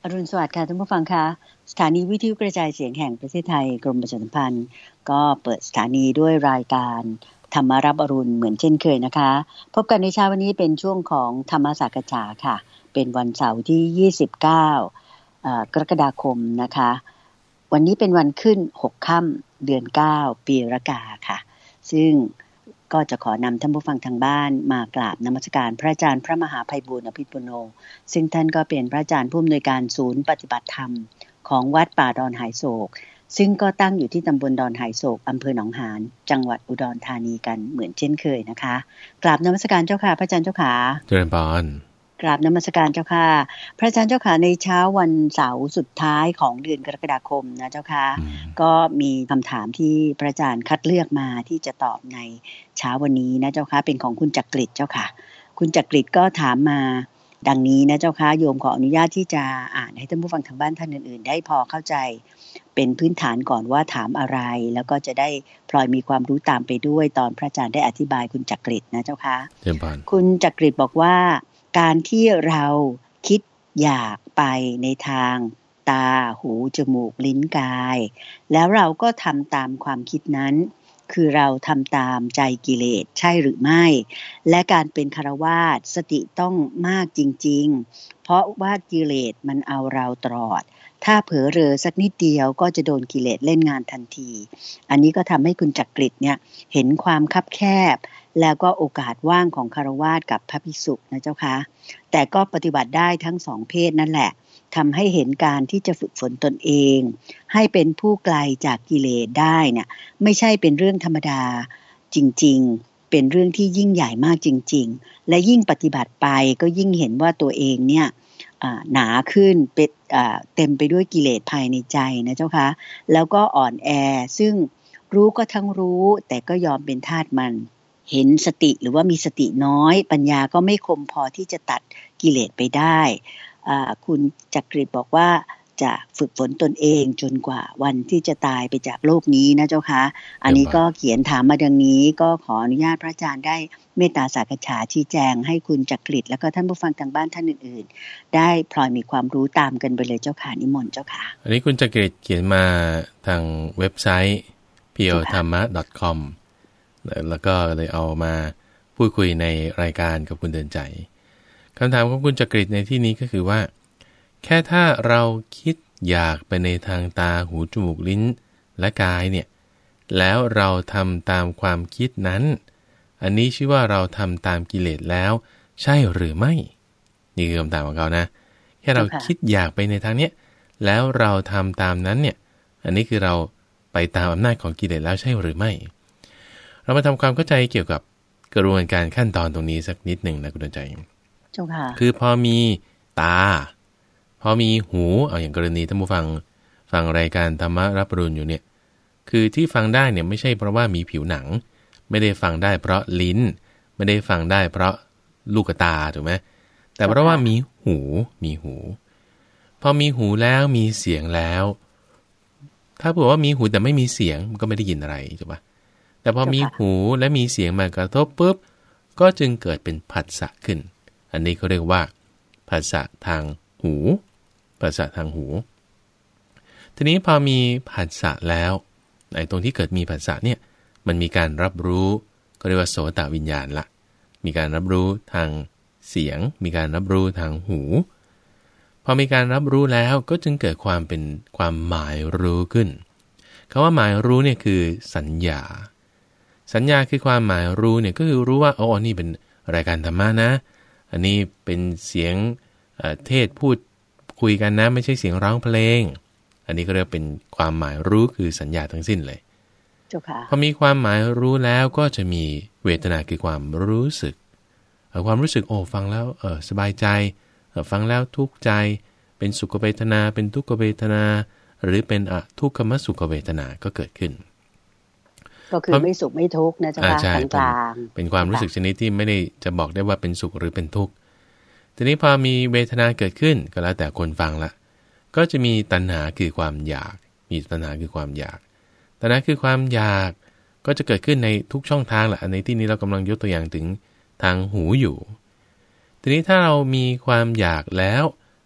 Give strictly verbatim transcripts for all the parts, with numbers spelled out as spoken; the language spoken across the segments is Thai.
อรุณสวัสดิ์ค่ะท่านผู้ฟังคะสถานีวิทยุกระจายเสียงแห่งประเทศไทยกรมประชาสัมพันธ์ก็เปิดสถานีด้วยรายการธรรมารับอรุณเหมือนเช่นเคยนะคะพบกันในเช้าวันนี้เป็นช่วงของธรรมสักฉาค่ะเป็นวันเสาร์ที่ยี่สิบเก้ากรกฎาคมนะคะวันนี้เป็นวันขึ้นหกค่ำเดือนเก้าปีรากาค่ะซึ่งก็จะขอนำท่านผู้ฟังทางบ้านมากราบนมัสการพระอาจารย์พระมหาไพบูลย์อภิปุโนซึ่งท่านก็เป็นพระอาจารย์ผู้อำนวยการศูนย์ปฏิบัติธรรมของวัดป่าดอนหายโศกซึ่งก็ตั้งอยู่ที่ตำบลดอนหายโศกอำเภอหนองหานจังหวัดอุดรธานีกันเหมือนเช่นเคยนะคะกราบนมัสการเจ้าค่ะพระอาจารย์เจ้าค่ะเจริญพรกราบนมัสการเจ้าค่ะพระอาจารย์เจ้าค่ะในเช้าวันเสาร์สุดท้ายของเดือนกรกฎาคมนะเจ้าค่ะก็มีคำถามที่พระอาจารย์คัดเลือกมาที่จะตอบในเช้าวันนี้นะเจ้าค่ะเป็นของคุณจักริดเจ้าค่ะคุณจักริดก็ถามมาดังนี้นะเจ้าค่ะโยมขออนุญาตที่จะอ่านให้ท่านผู้ฟังทางบ้านท่านอื่นๆได้พอเข้าใจเป็นพื้นฐานก่อนว่าถามอะไรแล้วก็จะได้พลอยมีความรู้ตามไปด้วยตอนพระอาจารย์ได้อธิบายคุณจักริดนะเจ้าค่ะคุณจักริดบอกว่าการที่เราคิดอยากไปในทางตาหูจมูกลิ้นกายแล้วเราก็ทำตามความคิดนั้นคือเราทำตามใจกิเลสใช่หรือไม่และการเป็นฆราวาสสติต้องมากจริงๆเพราะว่ากิเลสมันเอาเราตลอดถ้าเผลอเรอสักนิดเดียวก็จะโดนกิเลสเล่นงานทันทีอันนี้ก็ทำให้คุณจักริดเนี่ยเห็นความคับแคบแล้วก็โอกาสว่างของฆราวาสกับพระภิกษุนะเจ้าคะแต่ก็ปฏิบัติได้ทั้งสองเพศนั่นแหละทำให้เห็นการที่จะฝึกฝนตนเองให้เป็นผู้ไกลจากกิเลสได้เนี่ยไม่ใช่เป็นเรื่องธรรมดาจริงๆเป็นเรื่องที่ยิ่งใหญ่มากจริงๆและยิ่งปฏิบัติไปก็ยิ่งเห็นว่าตัวเองเนี่ยหนาขึ้นเป็นเต็มไปด้วยกิเลสภายในใจนะเจ้าคะแล้วก็อ่อนแอซึ่งรู้ก็ทั้งรู้แต่ก็ยอมเป็นทาสมันเห็นสติหรือว่ามีสติน้อยปัญญาก็ไม่คมพอที่จะตัดกิเลสไปได้คุณจักริดบอกว่าจะฝึกฝนตนเองจนกว่าวันที่จะตายไปจากโลกนี้นะเจ้าคะอันนี้ก็เขียนถามมาดังนี้ก็ขออนุญาตพระอาจารย์ได้เมตตาสักฉาชี้แจงให้คุณจักริดแล้วก็ท่านผู้ฟังทางบ้านท่านอื่นๆได้พลอยมีความรู้ตามกันไปเลยเจ้าค่ะนิมนต์เจ้าค่ะอันนี้คุณจักริดเขียนมาทางเว็บไซต์ พี โอ ธรรมะ ดอท คอม แล้วก็เลยเอามาพูดคุยในรายการกับคุณเดินใจคำถามของคุณจักริดในที่นี้ก็คือว่าแค่ถ้าเราคิดอยากไปในทางตาหูจมูกลิ้นและกายเนี่ยแล้วเราทำตามความคิดนั้นอันนี้ชื่อว่าเราทำตามกิเลสแล้วใช่หรือไม่นี่คือคำถามของเขานะแค่เราคิดอยากไปในทางเนี้ยแล้วเราทำตามนั้นเนี่ยอันนี้คือเราไปตามอำนาจของกิเลสแล้วใช่หรือไม่เรามาทำความเข้าใจเกี่ยวกับกระบวนการขั้นตอนตรงนี้สักนิดหนึ่งนะคุณดวงใจเจ้าค่ะคือพอมีตาพอมีหูเอาอย่างกรณีท่านผู้ฟังฟังรายการธรรมะรับอรุณอยู่เนี่ยคือที่ฟังได้เนี่ยไม่ใช่เพราะว่ามีผิวหนังไม่ได้ฟังได้เพราะลิ้นไม่ได้ฟังได้เพราะลูกตาถูกไหมแต่เพราะว่ามีหูมีหูพอมีหูแล้วมีเสียงแล้วถ้าบอกว่ามีหูแต่ไม่มีเสียงมันก็ไม่ได้ยินอะไรถูกปะแต่พอมีหูและมีเสียงมากระทบปุ๊บก็จึงเกิดเป็นผัสสะขึ้นอันนี้เขาเรียกว่าผัสสะทางหูผัสสะทางหูทีนี้พอมีผัสสะแล้วไอ้ตรงที่เกิดมีผัสสะเนี่ยมันมีการรับรู้ก็เรียกว่าโสตวิญญาณละมีการรับรู้ทางเสียงมีการรับรู้ทางหูพอมีการรับรู้แล้วก็จึงเกิดความเป็นความหมายรู้ขึ้นคำว่าหมายรู้เนี่ยคือสัญญาสัญญาคือความหมายรู้เนี่ยก็คือรู้ว่าอ๋อนี่เป็นรายการธรรมะนะอันนี้เป็นเสียงเทศพูดคุยกันนะไม่ใช่เสียงร้องเพลงอันนี้ก็เรียกเป็นความหมายรู้คือสัญญาทั้งสิ้นเลยพอมีความหมายรู้แล้วก็จะมีเวทนาคือความรู้สึกความรู้สึกโอ้ฟังแล้วเออสบายใจฟังแล้วทุกข์ใจเป็นสุขเวทนาเป็นทุกขเวทนาหรือเป็นอทุกขมสุขเวทนาก็เกิดขึ้นก็คือไม่สุขไม่ทุกข์นะจ๊ะกลางๆเป็นความรู้สึกชนิดที่ไม่ได้จะบอกได้ว่าเป็นสุขหรือเป็นทุกข์ทีนี้พอมีเวทนาเกิดขึ้นก็แล้วแต่คนฟังละก็จะมีตัณหาคือความอยากมีตัณหาคือความอยากตัณหาคือความอยากก็จะเกิดขึ้นในทุกช่องทางแหละในที่นี้เรากำลังยกตัวอย่างถึงทางหูอยู่ทีนี้ถ้าเรามีความอยากแล้ว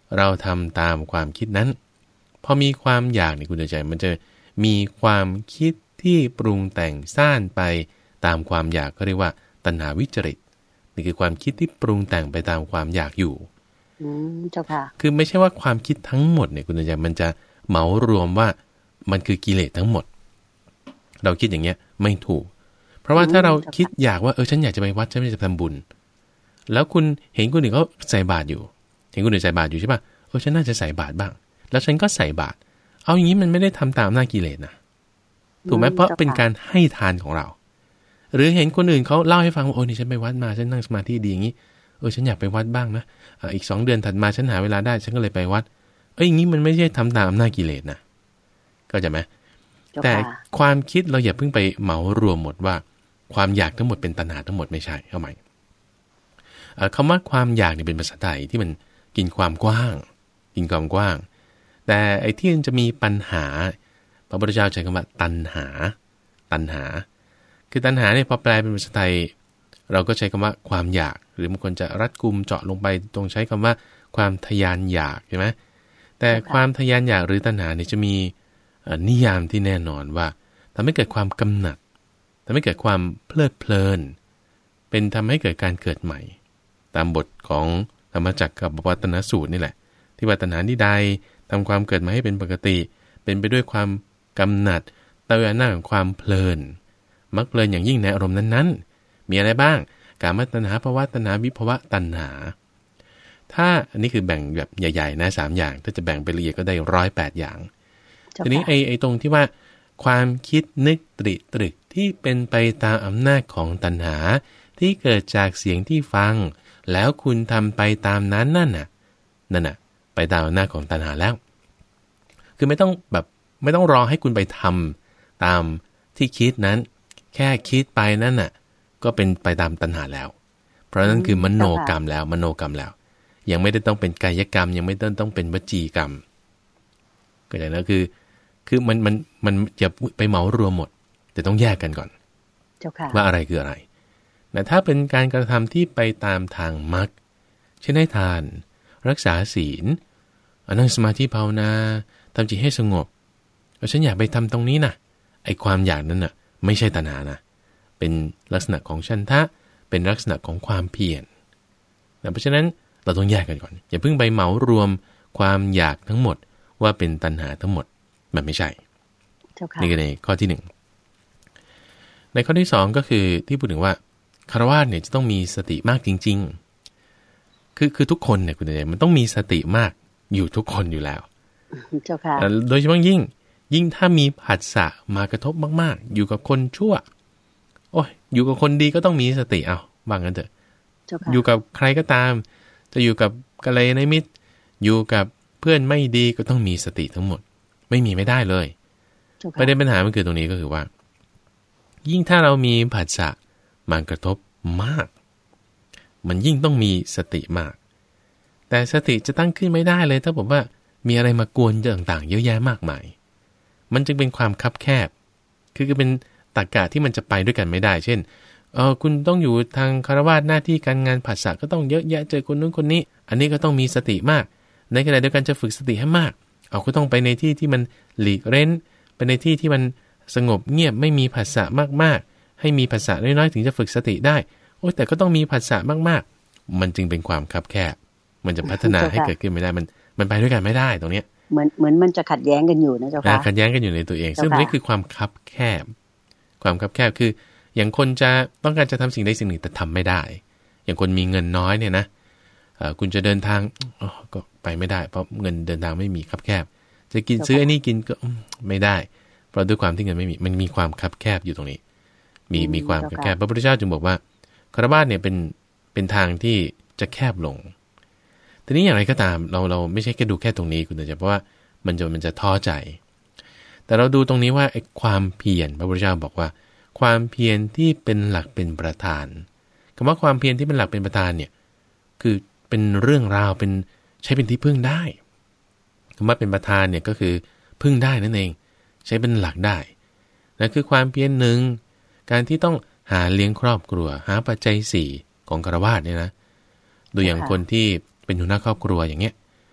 เราทำตามความคิดนั้นพอมีความอยากในคุณใจมันจะมีความคิดที่ปรุงแต่งสร้างไปตามความอยากก็เรียกว่าตัณหาวิจริตนี่คือความคิดที่ปรุงแต่งไปตามความอยากอยู่อืมเจ้าค่ะคือไม่ใช่ว่าความคิดทั้งหมดเนี่ยคุณใจมันจะเหมารวมว่ามันคือกิเลสทั้งหมดเราคิดอย่างเงี้ยไม่ถูกเพราะว่าถ้าเราคิดอยากว่าเออฉันอยากจะไปวัดฉันอยากจะทำบุญแล้วคุณเห็นคนอื่นเขาใส่บาตรอยู่เห็นคนอื่นใส่บาตรอยู่ใช่ป่ะเออฉันน่าจะใส่บาตรบ้างแล้วฉันก็ใส่บาตรเอาอย่างนี้มันไม่ได้ทำตามหน้ากิเลสนะถูกไหมเพราะเป็นการให้ทานของเราหรือเห็นคนอื่นเขาเล่าให้ฟังว่าโอ้นี่ฉันไปวัดมาฉันนั่งสมาธิดีอย่างนี้เออฉันอยากไปวัดบ้างนะอีกสองเดือนถัดมาฉันหาเวลาได้ฉันก็เลยไปวัดเอ้ยอย่างนี้มันไม่ใช่ทำตามหน้ากิเลสนะก็จะไหมแต่ความคิดเราอย่าเพิ่งไปเหมารวมหมดว่าความอยากทั้งหมดเป็นตัณหาทั้งหมดไม่ใช่เอาใหม่คำว่าความอยากเนี่ยเป็นภาษาไทยที่มันกินความกว้างกินความกว้างแต่ไอ้ที่มันจะมีปัญหาพระพุทธเจ้าใช้คำว่าตัณหาตัณหาคือตัณหาเนี่ยพอแปลเป็นภาษาไทยเราก็ใช้คำว่าความอยากหรือบางคนจะรัดกุมเจาะลงไปตรงใช้คำว่าความทยานอยากใช่ไหมแต่ความทยานอยากหรือตัณหาเนี่ยจะมีนิยามที่แน่นอนว่าทำให้เกิดความกำหนัดทำให้เกิดความเพลิดเพลินเป็นทำให้เกิดการเกิดใหม่ตามบทของธรรมจักรกับวัตนสูตรนี่แหละที่ว่าตัณหาที่ใดทำความเกิดมาให้เป็นปกติเป็นไปด้วยความกำหนัดเตือนหน้าของความเพลินมักเพลินอย่างยิ่งในอารมณ์นั้นๆมีอะไรบ้างกามตัณหาภวตัณหาวิภวตัณหาถ้าอันนี้คือแบ่งแบบใหญ่ๆนะสามอย่างถ้าจะแบ่งไปละเอียดก็ได้ร้อยแปดอย่างทีนี้ไอ้ไอ้ตรงที่ว่าความคิดนึกตริตรึกที่เป็นไปตามอำนาจของตัณหาที่เกิดจากเสียงที่ฟังแล้วคุณทำไปตามนั้นนั่นน่ะนั่นน่ะไปตามอำนาจของตัณหาแล้วคือไม่ต้องแบบไม่ต้องรอให้คุณไปทำตามที่คิดนั้นแค่คิดไปนั่นน่ะก็เป็นไปตามตัณหาแล้วเพราะนั้นคือมโนกรรมแล้วมโนกรรมแล้วยังไม่ได้ต้องเป็นกายกรรมยังไม่ต้องต้องเป็นวจีกรรมก็อย่างนั้นคือคือมันมันมันอย่าไปเหมารวมหมดแต่ต้องแยกกันก่อนว่าอะไรคืออะไรแต่ถ้าเป็นการกระทำที่ไปตามทางมรรคเช่นให้ทานรักษาศีลนั่งสมาธิภาวนาทำจิตให้สงบแล้วฉันอยากไปทำตรงนี้นะไอ้ความอยากนั้นน่ะไม่ใช่ตัณหานะเป็นลักษณะของฉันทะเป็นลักษณะของความเพียรเพราะฉะนั้นเราต้องแยกกันก่อนอย่าเพิ่งไปเหมารวมความอยากทั้งหมดว่าเป็นตัณหาทั้งหมดมันไม่ใช่นี่ก็ในข้อที่หนึ่งในข้อที่สองก็คือที่พูดถึงว่าคฤหัสถ์เนี่ยจะต้องมีสติมากจริงๆคือคือทุกคนเนี่ยคุณเอ๋มันต้องมีสติมากอยู่ทุกคนอยู่แล้วเจ้าค่ะโดยเฉพาะยิ่งยิ่งถ้ามีผัสสะมากระทบมากๆอยู่กับคนชั่วโอ้ยอยู่กับคนดีก็ต้องมีสติเอาว่างั้นเถอะอยู่กับใครก็ตามจะอยู่กับกัลยาณมิตรอยู่กับเพื่อนไม่ดีก็ต้องมีสติทั้งหมดไม่มีไม่ได้เลยประเด็นปัญหามันคือตรงนี้ก็คือว่ายิ่งถ้าเรามีผัสสะมากระทบมากมันยิ่งต้องมีสติมากแต่สติจะตั้งขึ้นไม่ได้เลยถ้าผมว่ามีอะไรมากวนต่างๆเยอะแยะมากมายมันจึงเป็นความคับแคบคือคือเป็นตรรกะที่มันจะไปด้วยกันไม่ได้เช่นเออคุณต้องอยู่ทางคฤหัสถ์หน้าที่การงานผัสสะก็ต้องเยอะแยะเจอคนนู้นคนนี้อันนี้ก็ต้องมีสติมากในขณะเดียวกันจะฝึกสติให้มากเอาก็ต้องไปในที่ที่มันหลีกเร้นไปในที่ที่มันสงบเงียบไม่มีผัสสะมากๆให้มีผัสสะน้อยๆถึงจะฝึกสติได้โอ้แต่ก็ต้องมีผัสสะมากๆมันจึงเป็นความคับแคบมันจะพัฒนาให้เกิดขึ้นไม่ได้มันมันไปด้วยกันไม่ได้ตรงเนี้ยเหมือนเหมือนมันจะขัดแย้งกันอยู่นะเจ้าค่ะขัดแย้งกันอยู่ในตัวเองซึ่งนี่คือความคับแคบความคับแคบคืออย่างคนจะต้องการจะทำสิ่งใดสิ่งหนึ่งแต่ทำไม่ได้อย่างคนมีเงินน้อยเนี่ยนะคุณจะเดินทางก็ไปไม่ได้เพราะเงินเดินทางไม่มีคับแคบจะกินซื้อไอ้นี่กินก็ไม่ได้เพราะด้วยความที่เงินไม่มีมันมีความคับแคบอยู่ตรงนี้มีมีความคับแคบพระพุทธเจ้าจึงบอกว่าคฤหัสถ์เนี่ยเป็นเป็นทางที่จะแคบลงทีนี้อย่างไรก็ตามเราเราไม่ใช่แค่ดูแค่ตรงนี้คุณแต่เพราะว่ามันจะมันจะท้อใจแต่เราดูตรงนี้ว่าไอ้ความเพียรพระพุทธเจ้าบอกว่าความเพียรที่เป็นหลักเป็นประธานคำว่าความเพียรที่เป็นหลักเป็นประธานเนี่ยคือเป็นเรื่องราวเป็นใช้เป็นที่พึ่งได้คำว่าเป็นประธานเนี่ยก็คือพึ่งได้นั่นเองใช้เป็นหลักได้นั่นคือความเพียรหนึ่งการที่ต้องหาเลี้ยงครอบครัวหาปัจจัยสี่ของคฤหัสถ์เนี่ยนะดูอย่างคนที่เป็นหัวหน้าครอบครัวอย่างเงี้ย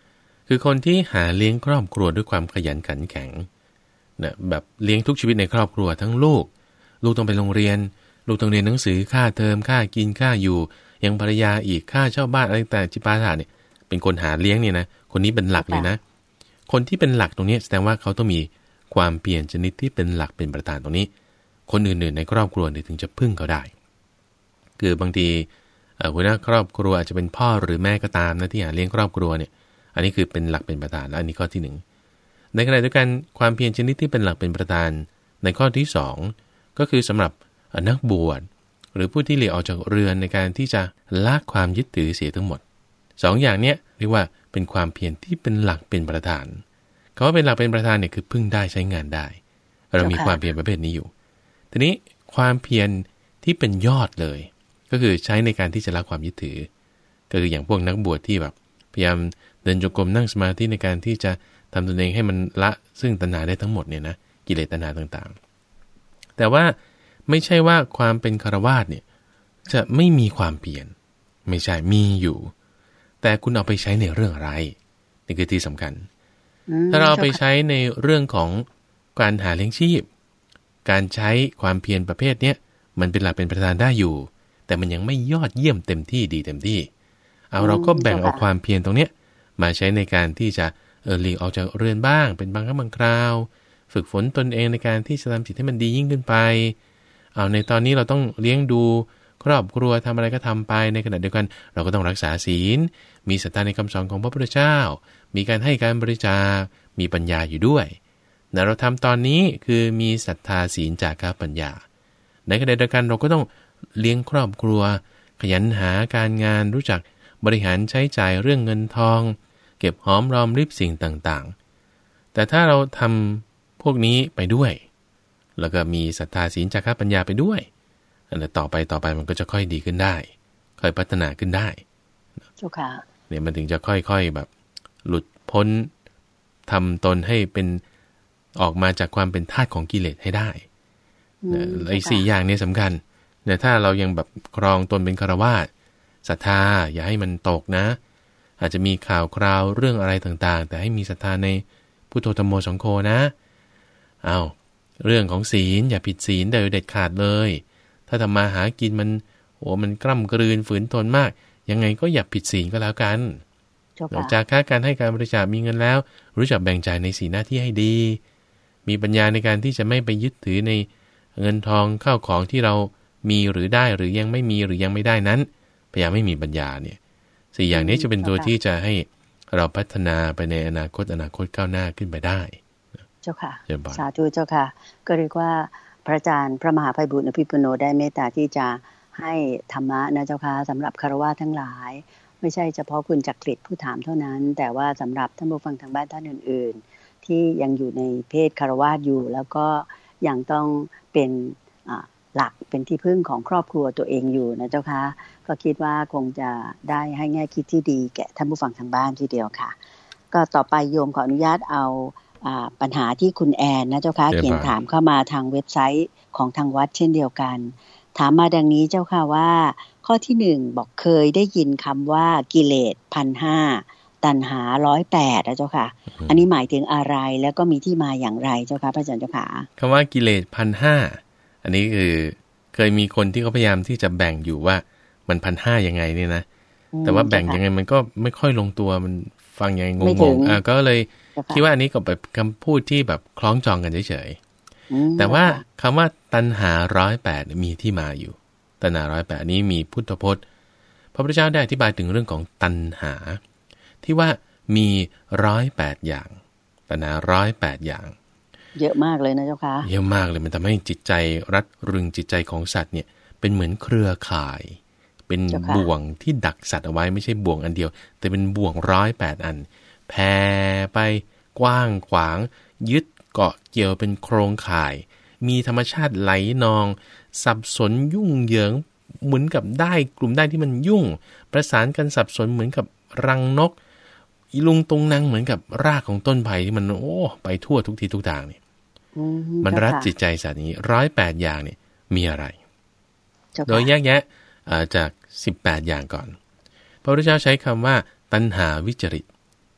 คือคนที่หาเลี้ยงครอบครัวด้วยความขยันขันแข็งนะแบบเลี้ยงทุกชีวิตในครอบครัวทั้งลูกลูกต้องไปโรงเรียนลูกต้องเรียนหนังสือค่าเทอมค่ากินค่าอยู่ยังภรรยาอีกค่าเช่าบ้านอะไรต่างๆจิปาถะเนี่ยเป็นคนหาเลี้ยงเนี่ยนะคนนี้เป็นหลักเลยนะคนที่เป็นหลักตรงนี้แสดงว่าเขาต้องมีความเปลี่ยนชนิดที่เป็นหลักเป็นประธานตรงนี้คนอื่นๆในครอบครัวเนี่ยถึงจะพึ่งเขาได้คือบางทีหัวหน้าครอบครัวอาจจะเป็นพ่อหรือแม่ก็ตามนะที่หาเลี้ยงครอบครัวเนี่ยอันนี้คือเป็นหลักเป็นประธานและอันนี้ข้อที่หนึ่งในขณะเดียวกันความเพียรชนิดที่เป็นหลักเป็นประธานในข้อที่สองก็คือสำหรับนักบวชหรือผู้ที่หลีกออกจากเรือนในการที่จะละความยึดถือเสียทั้งหมดสองอย่างเนี้ยเรียกว่าเป็นความเพียรที่เป็นหลักเป็นประธานคำว่าเป็นหลักเป็นประธานเนี่ยคือพึ่งได้ใช้งานได้เรามีความเพียรประเภทนี้อยู่ทีนี้ความเพียรที่เป็นยอดเลยก็คือใช้ในการที่จะละความยึดถือก็คืออย่างพวกนักบวชที่แบบพยายามเดินจงกรมนั่งสมาธิในการที่จะทำตนเองให้มันละซึ่งตัณหาได้ทั้งหมดเนี่ยนะกิเลสตัณหาต่างๆแต่ว่าไม่ใช่ว่าความเป็นฆราวาสเนี่ยจะไม่มีความเพียรไม่ใช่มีอยู่แต่คุณเอาไปใช้ในเรื่องอะไรนี่คือที่สำคัญถ้าเราเอาไปใช้ในเรื่องของการหาเลี้ยงชีพการใช้ความเพียรประเภทเนี้ยมันเป็นหลักเป็นประธานได้อยู่แต่มันยังไม่ยอดเยี่ยมเต็มที่ดีเต็มที่เอาเราก็แบ่งเอาความเพียรตรงเนี้ยมาใช้ในการที่จะเออหลีกออกจากเรือนบ้างเป็นบางครั้งบางคราวฝึกฝนตนเองในการที่จะทำจิตให้มันดียิ่งขึ้นไปเอาในตอนนี้เราต้องเลี้ยงดูครอบครัวทำอะไรก็ทำไปในขณะเดียวกันเราก็ต้องรักษาศีลมีศรัทธาในคำสอนของพระพุทธเจ้ามีการให้การบริจาคมีปัญญาอยู่ด้วยนะเราทำตอนนี้คือมีศรัทธาศีลจาคะปัญญาในขณะเดียวกันเราก็ต้องเลี้ยงครอบครัวขยันหาการงานรู้จักบริหารใช้จ่ายเรื่องเงินทองเก็บหอมรอมริบสิ่งต่างๆแต่ถ้าเราทำพวกนี้ไปด้วยแล้วก็มีศรัทธาศีลจาคะปัญญาไปด้วยอันนั้นต่อไปต่อไปมันก็จะค่อยดีขึ้นได้ค่อยพัฒนาขึ้นได้เจ้าค่ะเนี่ยมันถึงจะค่อยๆแบบหลุดพ้นทำตนให้เป็นออกมาจากความเป็นทาสของกิเลสให้ได้ไอ้สี่อย่างนี้สำคัญเนี่ยถ้าเรายังแบบครองตนเป็นฆราวาสศรัทธาอย่าให้มันตกนะอาจจะมีข่าวคราวเรื่องอะไรต่างๆแต่ให้มีศรัทธาในพุทโธธัมโมสังโฆนะเอาเรื่องของศีลอย่าผิดศีลโดยเด็ดขาดเลยถ้าทำมาหากินมันโอ้มันกล้ำกลืนฝืนทนมากยังไงก็อย่าผิดศีลก็แล้วกันนอกจากค่าการให้การบริจาคมีเงินแล้วรู้จักแบ่งจ่ายในศีลหน้าที่ให้ดีมีปัญญาในการที่จะไม่ไปยึดถือในเงินทองข้าวของที่เรามีหรือได้หรือยังไม่มีหรือยังไม่ได้นั้นพยายามไม่มีปัญญาเนี่ยสี่อย่างนี้จะเป็นตัวที่จะให้เราพัฒนาไปในอนาคตอนาคตก้าวหน้าขึ้นไปได้เจ้าค่ะสาธุเจ้าค่ะก็เรียกว่าพระอาจารย์พระมหาไพบูลย์อภิปุโนได้เมตตาที่จะให้ธรรมะนะเจ้าค่ะสำหรับฆราวาสทั้งหลายไม่ใช่เฉพาะคุณจักริดผู้ถามเท่านั้นแต่ว่าสำหรับท่านผู้ฟังทางบ้านท่านอื่นๆที่ยังอยู่ในเพศฆราวาสอยู่แล้วก็ยังต้องเป็นหลักเป็นที่พึ่งของครอบครัวตัวเองอยู่นะเจ้าค่ะก็คิดว่าคงจะได้ให้แง่คิดที่ดีแก่ท่านผู้ฟังทางบ้านทีเดียวค่ะก็ต่อไปโยมขออนุญาตเอาปัญหาที่คุณแอนนะเจ้าค่ะเขียนถามเข้ามาทางเว็บไซต์ของทางวัดเช่นเดียวกันถามมาดังนี้เจ้าค่ะว่าข้อที่หนึ่งบอกเคยได้ยินคำว่ากิเลสพันห้าตัณหาร้อยแปดนะเจ้าค่ะอันนี้หมายถึงอะไรแล้วก็มีที่มาอย่างไรเจ้าค่ะพระอาจารย์เจ้าค่ะคำว่ากิเลสพันห้าอันนี้คือเคยมีคนที่เขาพยายามที่จะแบ่งอยู่ว่ามันพันห้ายังไงเนี่ยนะแต่ว่าแบ่งยังไงมันก็ไม่ค่อยลงตัวมันฟังยังไงงงๆอ่าก็เลยคิดว่าอันนี้ก็แบบคำพูดที่แบบคล้องจองกันเฉยๆแต่ว่าคำว่าตัณหาร้อยแปดมีที่มาอยู่ตัณหาร้อยแปดนี้มีพุทธพจน์พระพุทธเจ้าได้อธิบายถึงเรื่องของตัณหาที่ว่ามีร้อยแปดอย่างตัณหาร้อยแปดอย่างเยอะมากเลยนะเจ้าค่ะเยอะมากเลยมันทำให้จิตใจรัดรึงจิตใจของสัตว์เนี่ยเป็นเหมือนเครือข่ายเป็นบ่วงที่ดักสัตว์เอาไว้ไม่ใช่บ่วงอันเดียวแต่เป็นบ่วงร้อยแปดอันแผ่ไปกว้างขวางยึดเกาะเกี่ยวเป็นโครงข่ายมีธรรมชาติไหลนองสับสนยุ่งเหยิงเหมือนกับได้กลุ่มได้ที่มันยุ่งประสานกันสับสนเหมือนกับรังนกอีลุงตุงนางเหมือนกับรากของต้นไผ่ที่มันโอ้ไปทั่วทุกทีทุกทางเนี่ยมันรัดจิตใจสัตว์นี้ร้อยแปดอย่างเนี่ยมีอะไรโดยแยกแยะจากสิบแปดอย่างก่อนพระพุทธเจ้าใช้คำว่าตัณหาวิจริต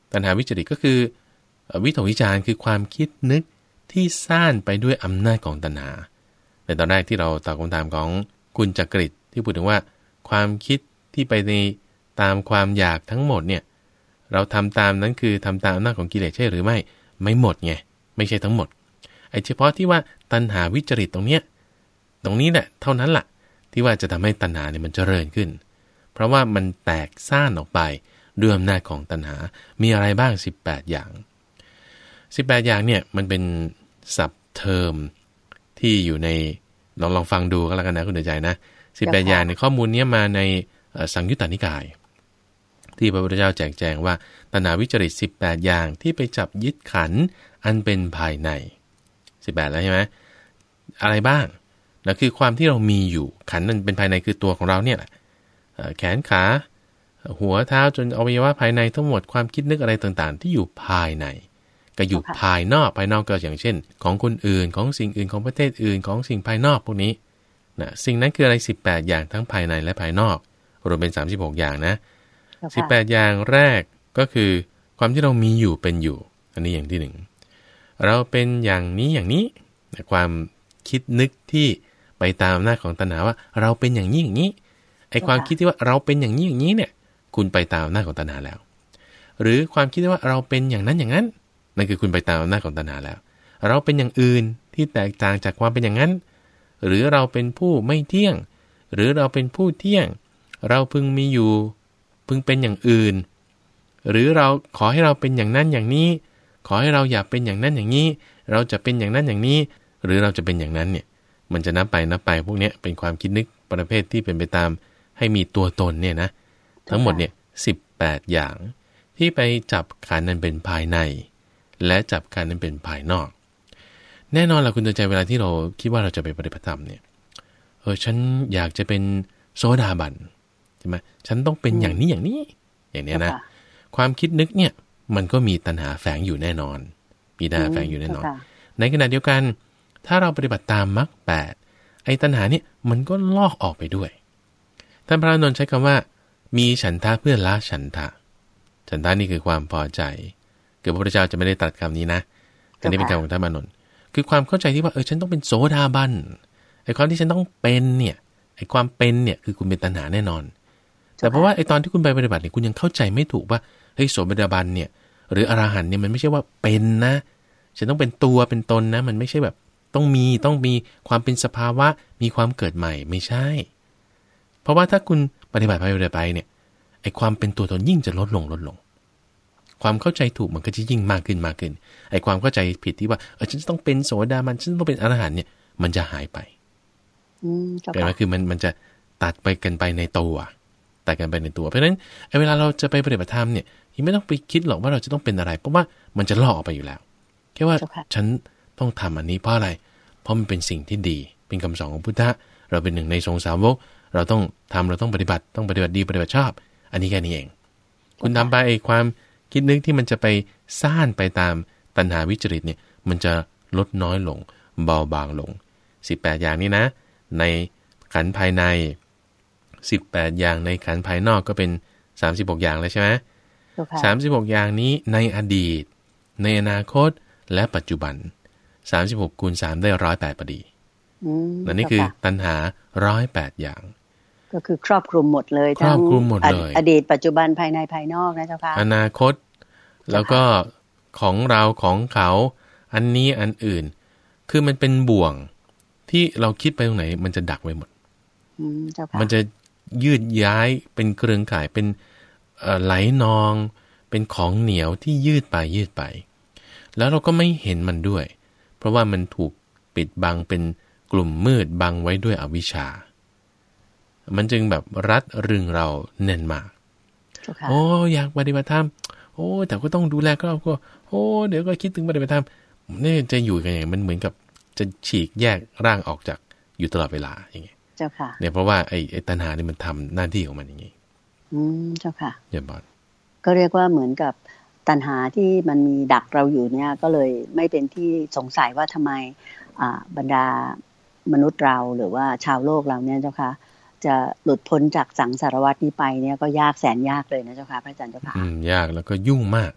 ตัณหาวิจริตก็คือวิตกวิจารคือความคิดนึกที่ซ่านไปด้วยอำนาจของตัณหาในตอนแรกที่เราตอบคำถามของคุณจักริดที่พูดถึงว่าความคิดที่ไปในตามความอยากทั้งหมดเนี่ยเราทำตามนั้นคือทำตามอำนาจของกิเลสใช่หรือไม่ไม่หมดไงไม่ใช่ทั้งหมดไอ้เฉพาะที่ว่าตัณหาวิจริตตรงเนี้ยตรงนี้แหละเท่านั้นล่ะที่ว่าจะทำให้ตัณหาเนี่ยมันเจริญขึ้นเพราะว่ามันแตกซ่านออกไปด้วยอำนาจของตัณหามีอะไรบ้างสิบแปดอย่างสิบแปดอย่างเนี่ยมันเป็นศัพท์เทอมที่อยู่ในลองลองฟังดูก็แล้วกันนะคุณเดชใจนะสิบแปดอย่างในข้อมูลนี้มาในสังยุตตนิกายที่พระพุทธเจ้าแจกแจงว่าตัณหาวิจริตสิบแปดอย่างที่ไปจับยึดขันธ์อันเป็นภายในสิบแปดแล้วใช่ไหมอะไรบ้างนั่นคือความที่เรามีอยู่ขันธ์นั้นเป็นภายในคือตัวของเราเนี่ยแหละแขนขาหัวเท้าจนอวัยวะภายในทั้งหมดความคิดนึกอะไรต่างๆที่อยู่ภายในก็อยู่ภายนอกภายนอกก็อย่างเช่นของคนอื่นของสิ่งอื่นของประเทศอื่นของสิ่งภายนอกพวกนี้นะสิ่งนั้นคืออะไรสิบแปดอย่างทั้งภายในและภายนอกรวมเป็นสามสิบหกอย่างนะสิบแปดอย่างแรกก็คือความที่เรามีอยู่เป็นอยู่อันนี้อย่างที่หนึ่งเราเป็นอย่างนี้อย่างนี้ความคิดนึกที่ไปตามอำนาจของตัณหาว่าเราเป็นอย่างนี้อย่างนี้ไอ้ความคิดที่ว่าเราเป็นอย่างนี้อย่างนี้เนี่ยคุณไปตามอำนาจของตัณหาแล้วหรือความคิดที่ว่าเราเป็นอย่างนั้นอย่างนั้นนั่นคือคุณไปตามอำนาจของตัณหาแล้วเราเป็นอย่างอื่นที่แตกต่างจากความเป็นอย่างนั้นหรือเราเป็นผู้ไม่เที่ยงหรือเราเป็นผู้เที่ยงเราพึงมีอยู่พึงเป็นอย่างอื่นหรือเราขอให้เราเป็นอย่างนั้นอย่างนี้ขอให้เราอยากเป็นอย่างนั้นอย่างนี้เราจะเป็นอย่างนั้นอย่างนี้หรือเราจะเป็นอย่างนั้นเนี่ยมันจะนับไปนับไปพวกนี้เป็นความคิดนึกประเภทที่เป็นไปตามให้มีตัวตนเนี่ยนะทั้งหมดเนี่ยสิบแปดอย่างที่ไปจับขันธ์นั้นเป็นภายในและจับขันธ์นั้นเป็นภายนอกแน่นอนล่ะคุณตัวใจเวลาที่เราคิดว่าเราจะไปปฏิบัติธรรมเนี่ยเออฉันอยากจะเป็นโสดาบันใช่ไหมฉันต้องเป็นอย่างนี้อย่างนี้อย่างเนี้ยนะความคิดนึกเนี่ยมันก็มีตัณหาแฝงอยู่แน่นอนมีตัณหาแฝงอยู่แน่นอนในขณะเดียวกันถ้าเราปฏิบัติตามมรรคแปดไอ้ตัณหาเนี่ยมันก็ลอกออกไปด้วยท่านพระอานนท์ใช้คำว่ามีฉันทะเพื่อละฉันทะฉันทะนี่คือความพอใจเกิดพระพุทธเจ้าจะไม่ได้ตรัสคำนี้นะอันนี้เป็นคำของท่านพระอานนท์คือความเข้าใจที่ว่าเออฉันต้องเป็นโสดาบันไอ้ความที่ฉันต้องเป็นเนี่ยไอ้ความเป็นเนี่ยคือคุณเป็นตัณหาแน่นอนแต่เพราะว่าไอ้ตอนที่คุณไปปฏิบัติเนี่ยคุณยังเข้าใจไม่ถูกว่าเฮ้ยโสดาบันเนี่ยหรืออรหันต์เนี่ยมันไม่ใช่ว่าเป็นนะฉันต้องเป็นตัวเป็นตนนะมันไม่ใช่แบบต้องมีต้องมีความเป็นสภาวะมีความเกิดใหม่ไม่ใช่เพราะว่าถ้าคุณปฏิบัติไปปฏิบัติไปเนี่ยไอ้ความเป็นตัวตนยิ่งจะลดลงลดลงความเข้าใจถูกมันก็จะยิ่งมากขึ้นมากขึ้นไอ้ความเข้าใจผิดที่ว่าเออฉันต้องเป็นโสดาบันฉันต้องเป็นอรหันต์เนี่ยมันจะหายไปอืมแต่ว่าคือมันมันจะตัดไปกันไปในตัวตัดกันไปในตัวเพราะฉะนั้นไอ้เวลาเราจะไปปฏิบัติธรรมเนี่ยยังไม่ต้องไปคิดหรอกว่าเราจะต้องเป็นอะไรเพราะว่ามันจะล่อออกไปอยู่แล้วแค่ว่าฉันต้องทำอันนี้เพราะอะไรเพราะมันเป็นสิ่งที่ดีเป็นคำสอนของพุทธะเราเป็นหนึ่งในสงฆ์สาวกเราต้องทำเราต้องปฏิบัติต้องปฏิบัติดีปฏิบัติชอบอันนี้แค่นี้เองคุณทำไปไอ้ความคิดนึกที่มันจะไปซ่านไปตามตัณหาวิจริตเนี่ยมันจะลดน้อยลงเบาบางลงสิบแปดอย่างนี้นะในขันธ์ภายในสิบแปดอย่างในขันธ์ภายนอกก็เป็นสามสิบหกอย่างแล้วใช่ไหมสามสิบหกอย่างนี้ในอดีตในอนาคตและปัจจุบันสามสิบหกคูณสามได้หนึ่งร้อยแปดพอดีนั่นนี่คือตัณหาหนึ่งร้อยแปดอย่างก็คือครอบคลุมหมดเลยครอบคลุมหมดเลยอดีตปัจจุบันภายในภายนอกนะเจ้าค่ะอนาคตแล้วก็ของเราของเขาอันนี้อันอื่นคือมันเป็นบ่วงที่เราคิดไปตรงไหนมันจะดักไว้หมดมันจะยืดย้ายเป็นเครือข่ายเป็นไหลนองเป็นของเหนียวที่ยืดไปยืดไปแล้วเราก็ไม่เห็นมันด้วยเพราะว่ามันถูกปิดบังเป็นกลุ่มมืดบังไว้ด้วยอวิชชามันจึงแบบรัดรึงเราแน่นมากโอ้อยากปฏิบัติธรรมโอ้แต่ก็ต้องดูแลครอบครัวโอ้เดี๋ยวก็คิดถึงปฏิบัติธรรมนี่จะอยู่กันอย่างมันเหมือนกับจะฉีกแยกร่างออกจากอยู่ตลอดเวลาอย่างเงี้ยเจ้าค่ะเนี่ยเพราะว่าไอ้ไอ้ตัณหานี่มันทำหน้าที่ของมันอย่างงี้อืมเจ้าค่ะเยี่ยมบอลก็เรียกว่าเหมือนกับตัณหาที่มันมีดักเราอยู่เนี่ยก็เลยไม่เป็นที่สงสัยว่าทำไมอ่าบรรดามนุษย์เราหรือว่าชาวโลกเราเนี่ยเจ้าค่ะจะหลุดพ้นจากสังสารวัฏนี้ไปเนี่ยก็ยากแสนยากเลยนะเจ้าค่ะพระอาจารย์เจ้าค่ะอืมยากแล้วก็ยุ่งมาก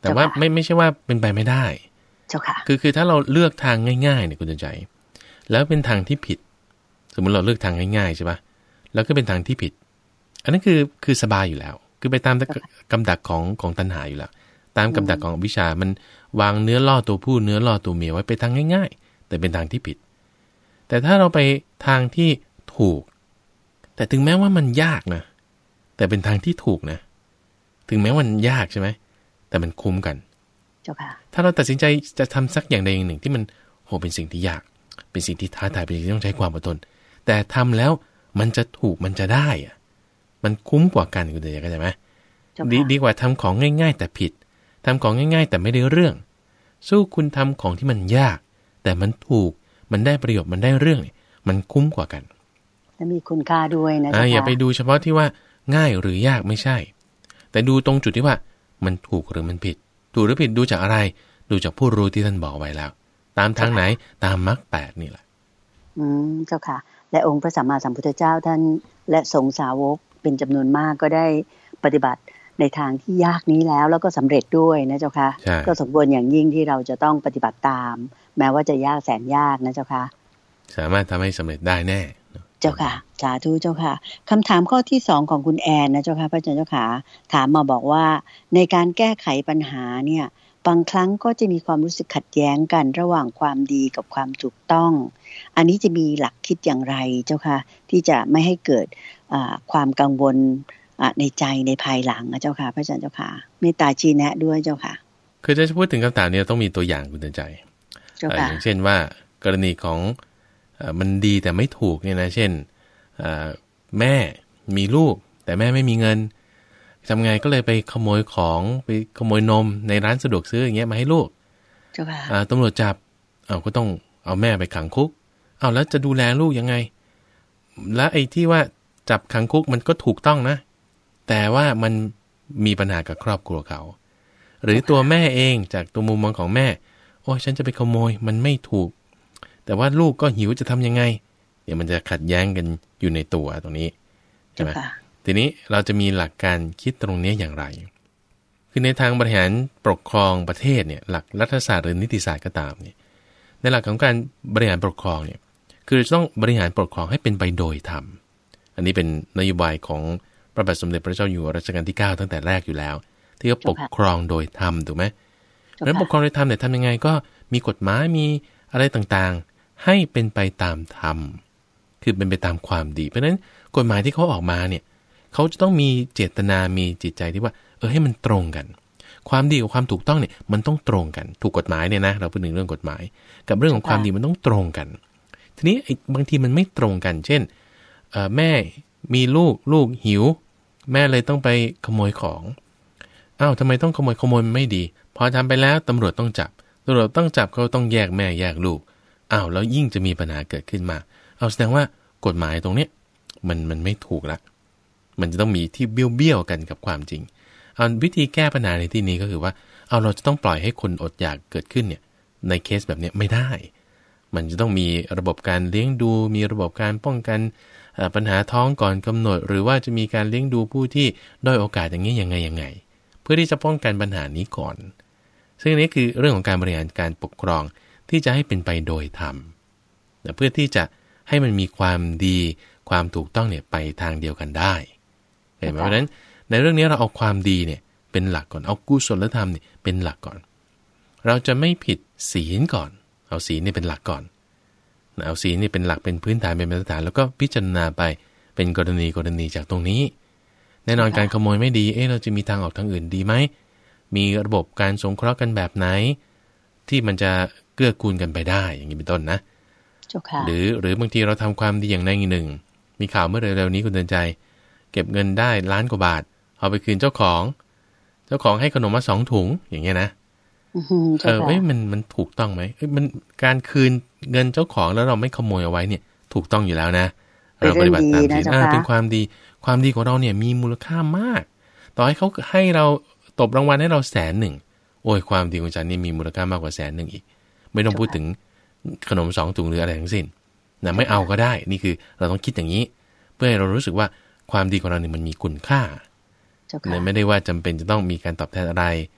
แต่ว่าไม่ไม่ใช่ว่าเป็นไปไม่ได้เจ้าค่ะคือคือถ้าเราเลือกทางง่ายๆเนี่ยคุณใจแล้วเป็นทางที่ผิดสมมติเราเลือกทางง่ายๆใช่ป่ะแล้วก็เป็นทางที่ผิดอันนั้นคือคือสบายอยู่แล้วคือไปตามกำดักของของตัณหาอยู่แล้วตามกำดักของวิชามันวางเนื้อล่อตัวผู้เนื้อล่อตัวเมียไว้ไปทางง่ายๆแต่เป็นทางที่ผิดแต่ถ้าเราไปทางที่ถูกแต่ถึงแม้ว่ามันยากนะแต่เป็นทางที่ถูกนะถึงแม้มันยากใช่ไหมแต่มันคุ้มกันเจ้าค่ะถ้าเราตัดสินใจจะทำสักอย่างใดอย่างหนึ่งที่มันโหเป็นสิ่งที่ยากเป็นสิ่งที่ท้าทายเป็นสิ่งที่ต้องใช้ความอดทนแต่ทำแล้วมันจะถูกมันจะได้อะมันคุ้มกว่ากันคุณเดียเข้าใจไหมดีดีกว่าทำของง่ายๆแต่ผิดทำของง่ายๆแต่ไม่ได้เรื่องสู้คุณทำของที่มันยากแต่มันถูกมันได้ประโยชน์มันได้เรื่องเนี่ยมันคุ้มกว่ากันและมีคุณค่าด้วยนะจ๊ะอย่าไปดูเฉพาะที่ว่าง่ายหรือยากไม่ใช่แต่ดูตรงจุดที่ว่ามันถูกหรือมันผิดถูกหรือผิดดูจากอะไรดูจากผู้รู้ที่ท่านบอกไว้แล้วตามทางไหนตามมรรคแปดนี่แหละอืมเจ้าค่ะและองค์พระสัมมาสัมพุทธเจ้าท่านและสงฆ์สาวกเป็นจำนวนมากก็ได้ปฏิบัติในทางที่ยากนี้แล้วแล้วก็สำเร็จด้วยนะเจ้าค่ะก็สมควรอย่างยิ่งที่เราจะต้องปฏิบัติตามแม้ว่าจะยากแสนยากนะเจ้าค่ะสามารถทำให้สำเร็จได้แน่เจ้าค่ะสาธุเจ้าค่ะคำถามข้อที่สองของคุณแอนนะเจ้าค่ะพระอาจารย์เจ้าค่ะถามมาบอกว่าในการแก้ไขปัญหาเนี่ยบางครั้งก็จะมีความรู้สึกขัดแย้งกันระหว่างความดีกับความถูกต้องอันนี้จะมีหลักคิดอย่างไรเจ้าค่ะที่จะไม่ให้เกิดความกังวลในใจในภายหลังนะเจ้าค่ะพระอาจารย์เจ้าค่ะเมตตาชี้แนะด้วยเจ้าค่ะคือจะพูดถึงคำถามนี้ต้องมีตัวอย่างคุณเตือนใจอย่างเช่นว่ากรณีของมันดีแต่ไม่ถูกเนี่ยนะเช่นแม่มีลูกแต่แม่ไม่มีเงินทำไงก็เลยไปขโมยของไปขโมยนมในร้านสะดวกซื้ออย่างเงี้ยมาให้ลูกตำรวจจับเอาก็ต้องเอาแม่ไปขังคุกเอาแล้วจะดูแลลูกยังไงแล้วไอ้ที่ว่าจับขังคุกมันก็ถูกต้องนะแต่ว่ามันมีปัญหากับครอบครัวเขาหรือตัวแม่เองจากตัวมุมมองของแม่โอ้ยฉันจะไปขโมยมันไม่ถูกแต่ว่าลูกก็หิวจะทำยังไงเดี๋ยวมันจะขัดแย้งกันอยู่ในตัวตรงนี้ใช่ไหมทีนี้เราจะมีหลักการคิดตรงนี้อย่างไรคือในทางบริหารปกครองประเทศเนี่ยหลักรัฐศาสตร์หรือนิติศาสตร์ก็ตามเนี่ยในหลักของการบริหารปกครองเนี่ยคือต้องบริหารปกครองให้เป็นไปโดยธรรมอันนี้เป็นนโยบายของพระบาทสมเด็จพระเจ้าอยู่หัวรัชกาลที่เก้าตั้งแต่แรกอยู่แล้วที่เขาปกครองโดยธรรมถูกไหมแล้วปกครองโดยธรรมเนี่ยทำยังไงก็มีกฎหมายมีอะไรต่างๆให้เป็นไปตามธรรมคือเป็นไปตามความดีเพราะฉะนั้นกฎหมายที่เขาออกมาเนี่ยเขาจะต้องมีเจตนามีจิตใจที่ว่าเออให้มันตรงกันความดีกับความถูกต้องเนี่ยมันต้องตรงกันถูกกฎหมายเนี่ยนะเราพูดถึงเรื่องกฎหมายกับเรื่องของความดีมันต้องตรงกันทีนี้บางทีมันไม่ตรงกันเช่นแม่มีลูกลูกหิวแม่เลยต้องไปขโมยของอ้าวทำไมต้องขโมยขโมยไม่ดีพอทำไปแล้วตำรวจต้องจับตำรวจต้องจับเขาต้องแยกแม่แยกลูกอ้าวแล้วยิ่งจะมีปัญหาเกิดขึ้นมาเอาแสดงว่ากฎหมายตรงเนี้ยมันมันไม่ถูกละมันจะต้องมีที่เบี้ยวเบี้ยวกันกับความจริงเอาวิธีแก้ปัญหาในที่นี้ก็คือว่าเอาเราจะต้องปล่อยให้คนอดอยากเกิดขึ้นเนี่ยในเคสแบบนี้ไม่ได้มันจะต้องมีระบบการเลี้ยงดูมีระบบการป้องกันปัญหาท้องก่อนกำหนดหรือว่าจะมีการเลี้ยงดูผู้ที่ด้อยโอกาสอย่างนี้ยังไงยังไงเพื่อที่จะป้องกันปัญหานี้ก่อนซึ่งนี้คือเรื่องของการบริหารการปกครองที่จะให้เป็นไปโดยธรรมเพื่อที่จะให้มันมีความดีความถูกต้องเนี่ยไปทางเดียวกันได้เห็นไหมเพราะฉะนั้นในเรื่องนี้เราเอาความดีเนี่ยเป็นหลักก่อนเอากุศลธรรมเนี่ยเป็นหลักก่อนเราจะไม่ผิดศีลก่อนเอาศีลนี่เป็นหลักก่อนเอาศีลนี่เป็นหลักเป็นพื้นฐานเป็นมาตรฐานแล้วก็พิจารณาไปเป็นกรณีกรณีจากตรงนี้แน่นอนการขโมยไม่ดีเอ๊ะเราจะมีทางออกทางอื่นดีไหมมีระบบการสงเคราะห์กันแบบไหนที่มันจะเกื้อกูลกันไปได้อย่างนี้เป็นต้นนะหรือหรือบางทีเราทำความดีอย่างใดอย่างหนึ่งมีข่าวเมื่อเร็วๆนี้คุณเตือนใจเก็บเงินได้ล้านกว่าบาทเอาไปคืนเจ้าของเจ้าของให้ขนมมาสองถุงอย่างเงี้ยนะเออเอ้ยมันมันถูกต้องไหมเอ้ยมันการคืนเงินเจ้าของแล้วเราไม่ขโมยเอาไว้เนี่ยถูกต้องอยู่แล้วนะเราปฏิบัติตามศีลเป็นความดีความดีของเราเนี่ยมีมูลค่ามากต่อให้เขาให้เราตบรางวัลให้เราแสนหนึ่งโอ้ยความดีของฉันนี่มีมูลค่ามากกว่าแสนหนึ่งอีกไม่ต้องพูดถึงขนมสองถุงหรืออะไรทั้งสิ้นนะไม่เอาก็ได้นี่คือเราต้องคิดอย่างนี้เพื่อให้เรารู้สึกว่าความดีของเราเนี่ยมันมีคุณค่าไม่ได้ว่าจำเป็นจะต้องมีการตอบแทนอะไรเพราะ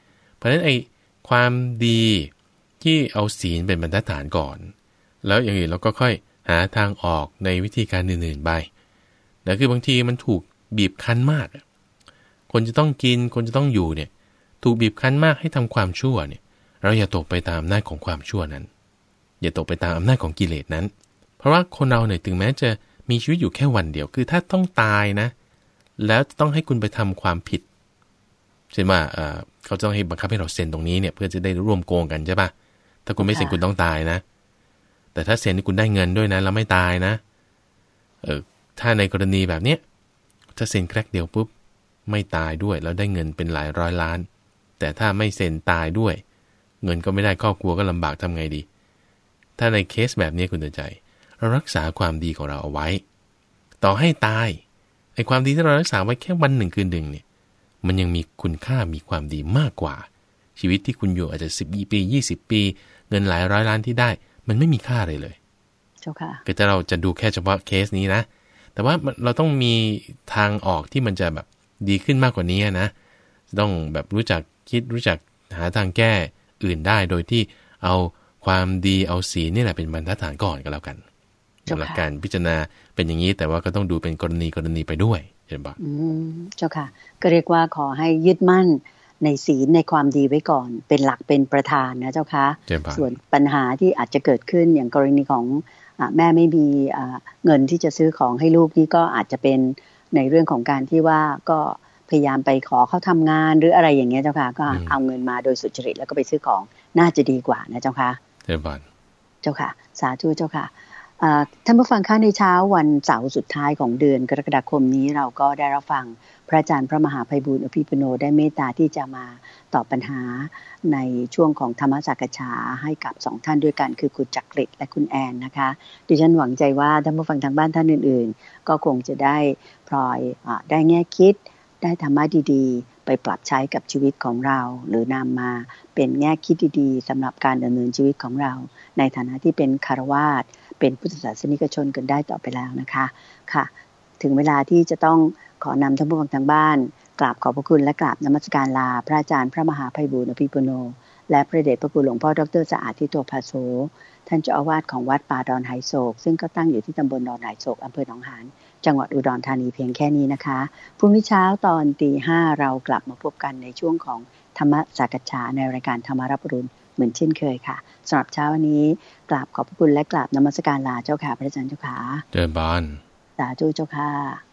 เพราะฉะนั้นไอ้ความดีที่เอาศีลเป็นบรรทัดฐานก่อนแล้วอย่างอื่นเราก็ค่อยหาทางออกในวิธีการอื่นๆไปแต่คือบางทีมันถูกบีบคั้นมากคนจะต้องกินคนจะต้องอยู่เนี่ยถูกบีบคั้นมากให้ทำความชั่วเนี่ยเราอย่าตกไปตามอำนาจของความชั่วนั้นอย่าตกไปตามอำนาจของกิเลสนั้นเพราะว่าคนเราเนี่ยถึงแม้จะมีชีวิตอยู่แค่วันเดียวคือถ้าต้องตายนะแล้วต้องให้คุณไปทำความผิดเช่นว่าเอ่อเขาจะต้องให้บังคับให้เราเซ็นตรงนี้เนี่ยเพื่อจะได้ร่วมโกงกันใช่ป่ะถ้าคุณไม่เซ็นคุณต้องตายนะแต่ถ้าเซ็นนี่คุณได้เงินด้วยนะแล้วไม่ตายนะเออถ้าในกรณีแบบเนี้ยถ้าเซ็นแคร็กเดียวปุ๊บไม่ตายด้วยแล้วได้เงินเป็นหลายร้อยล้านแต่ถ้าไม่เซ็นตายด้วยเงินก็ไม่ได้ครอบครัวก็ลำบากทำไงดีถ้าในเคสแบบนี้คุณเตือนใจเรารักษาความดีของเราเอาไว้ต่อให้ตายไอ้ความดีที่เรารักษาไว้แค่วันหนึ่งคืนหนึ่งเนี่ยมันยังมีคุณค่ามีความดีมากกว่าชีวิตที่คุณอยู่อาจจะสิบปียี่สิบปีเงินหลายร้อยล้านที่ได้มันไม่มีค่าเลยเลยเจ้าค่ะคือถ้าเราจะดูแค่เฉพาะเคสนี้นะแต่ว่าเราต้องมีทางออกที่มันจะแบบดีขึ้นมากกว่านี้นะต้องแบบรู้จักคิดรู้จักหาทางแก้อื่นได้โดยที่เอาความดีเอาศีลนี่แหละเป็นบรรทัดฐานก่อนก็แล้วกันสำหรับการพิจารณาเป็นอย่างนี้แต่ว่าก็ต้องดูเป็นกรณีกรณีไปด้วยเห็นปะอืมเจ้าค่ะก็เรียกว่าขอให้ยึดมั่นในศีลในความดีไว้ก่อนเป็นหลักเป็นประธานนะเจ้าค่ะส่วนปัญหาที่อาจจะเกิดขึ้นอย่างกรณีของแม่ไม่มีเงินที่จะซื้อของให้ลูกนี่ก็อาจจะเป็นในเรื่องของการที่ว่าก็พยายามไปขอเขาทำงานหรืออะไรอย่างเงี้ยเจ้าค่ะก็เอาเงินมาโดยสุจริตแล้วก็ไปซื้อของน่าจะดีกว่านะเจ้าค่ะเจ้าค่ะเจ้าค่ะสาธุเจ้าค่ะท่านผู้ฟังคะในเช้าวันเสาร์สุดท้ายของเดือนกรกฎาคมนี้เราก็ได้รับฟังพระอาจารย์พระมหาไพบูลย์อภิปุโนได้เมตตาที่จะมาตอบปัญหาในช่วงของธรรมสักษาให้กับสองท่านด้วยกันคือคุณจักริดและคุณแอนนะคะดิฉันหวังใจว่าท่านผู้ฟังทางบ้านท่านอื่นๆก็คงจะได้พลอยได้แง่คิดได้ธรรมะดีๆไปปรับใช้กับชีวิตของเราหรือนำมาเป็นแง่คิดดีๆสำหรับการดำเนินชีวิตของเราในฐานะที่เป็นคฤหัสถ์เป็นพุทธศาสนิกชนกันได้ต่อไปแล้วนะคะค่ะถึงเวลาที่จะต้องขอนำท่านผู้ฟังทางบ้านกราบขอบพระคุณและกราบนมัสการลาพระอาจารย์พระมหาไพบูลย์อภิปุโนและพระเดชพระคุณหลวงพ่อดร.สะอาดทิโตภาโสท่านเจ้าอาวาสของวัดป่าดอนไหโศกซึ่งก็ตั้งอยู่ที่ตำบลดอนไหโศกอำเภอหนองหานจังหวัดอุดรธานีเพียงแค่นี้นะคะพรุ่งนี้เช้าตอนตีห้าเรากลับมาพบกันในช่วงของธรรมสักษาในรายการธรรมรับอรุณเหมือนเช่นเคยค่ะสำหรับเช้าวันนี้กราบขอบพระคุณและกราบนมัสการลาเจ้าค่ะพระอาจารย์เจ้าค่ะเจริญพรสาธุเจ้าค่ะ